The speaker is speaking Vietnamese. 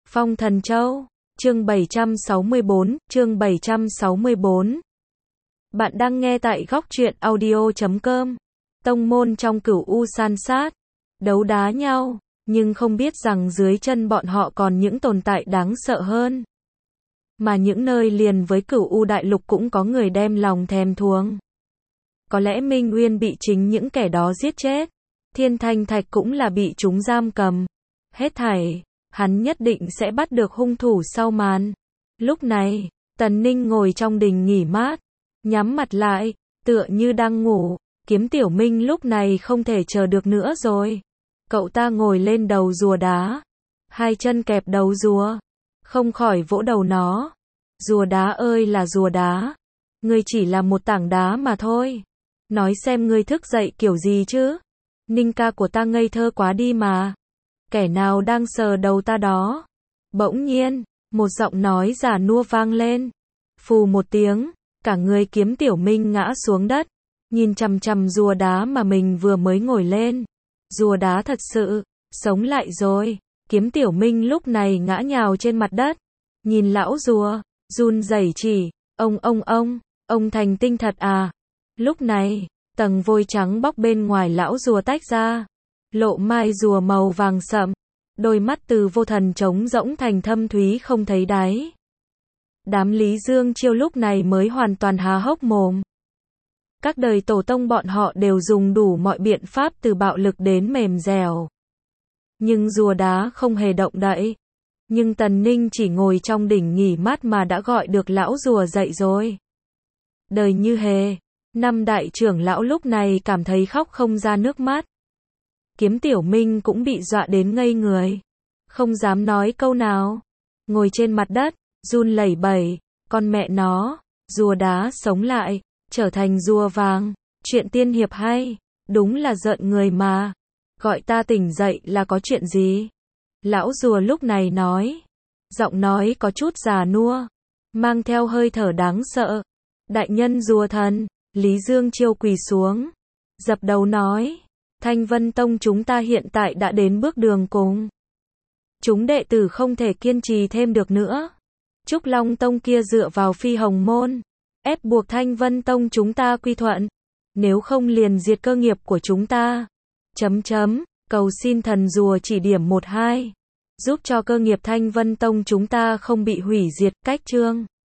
Phong Thần Châu, chương 764, chương 764. Bạn đang nghe tại góc truyện audio.com. Tông môn trong Cửu U san sát, đấu đá nhau, nhưng không biết rằng dưới chân bọn họ còn những tồn tại đáng sợ hơn. Mà những nơi liền với Cửu U đại lục cũng có người đem lòng thèm thuồng. Có lẽ Minh Uyên bị chính những kẻ đó giết chết. Thiên Thanh Thạch cũng là bị chúng giam cầm. Hết thảy, hắn nhất định sẽ bắt được hung thủ sau màn. Lúc này, Tần Ninh ngồi trong đình nghỉ mát, nhắm mặt lại, tựa như đang ngủ. Kiếm Tiểu Minh lúc này không thể chờ được nữa rồi. Cậu ta ngồi lên đầu rùa đá, hai chân kẹp đầu rùa, không khỏi vỗ đầu nó. Rùa đá ơi là rùa đá, ngươi chỉ là một tảng đá mà thôi. Nói xem ngươi thức dậy kiểu gì chứ? Ninh ca của ta ngây thơ quá đi mà. Kẻ nào đang sờ đầu ta đó? Bỗng nhiên, một giọng nói già nua vang lên. Phù một tiếng, cả người Kiếm Tiểu Minh ngã xuống đất, nhìn chằm chằm rùa đá mà mình vừa mới ngồi lên. Rùa đá thật sự sống lại rồi. Kiếm Tiểu Minh lúc này ngã nhào trên mặt đất, nhìn lão rùa, run rẩy chỉ, ông thành tinh thật à? Lúc này, tầng vôi trắng bóc bên ngoài lão rùa tách ra, lộ mai rùa màu vàng sậm, đôi mắt từ vô thần trống rỗng thành thâm thúy không thấy đáy. Đám Lý Dương Chiêu lúc này mới hoàn toàn há hốc mồm. Các đời tổ tông bọn họ đều dùng đủ mọi biện pháp từ bạo lực đến mềm dẻo. Nhưng rùa đá không hề động đậy. Nhưng Tần Ninh chỉ ngồi trong đỉnh nghỉ mát mà đã gọi được lão rùa dậy rồi. Đời như hề. Năm đại trưởng lão lúc này cảm thấy khóc không ra nước mắt. Kiếm Tiểu Minh cũng bị dọa đến ngây người, không dám nói câu nào, ngồi trên mặt đất, run lẩy bẩy. Con mẹ nó, rùa đá sống lại, trở thành rùa vàng, chuyện tiên hiệp hay, đúng là rợn người mà. Gọi ta tỉnh dậy là có chuyện gì? Lão rùa lúc này nói, giọng nói có chút già nua, mang theo hơi thở đáng sợ. Đại nhân rùa thần. Lý Dương Chiêu quỳ xuống, dập đầu nói, Thanh Vân Tông chúng ta hiện tại đã đến bước đường cùng. Chúng đệ tử không thể kiên trì thêm được nữa. Trúc Long Tông kia dựa vào Phi Hồng Môn, ép buộc Thanh Vân Tông chúng ta quy thuận. Nếu không liền diệt cơ nghiệp của chúng ta. Cầu xin thần rùa chỉ điểm 1-2, giúp cho cơ nghiệp Thanh Vân Tông chúng ta không bị hủy diệt. Cách chương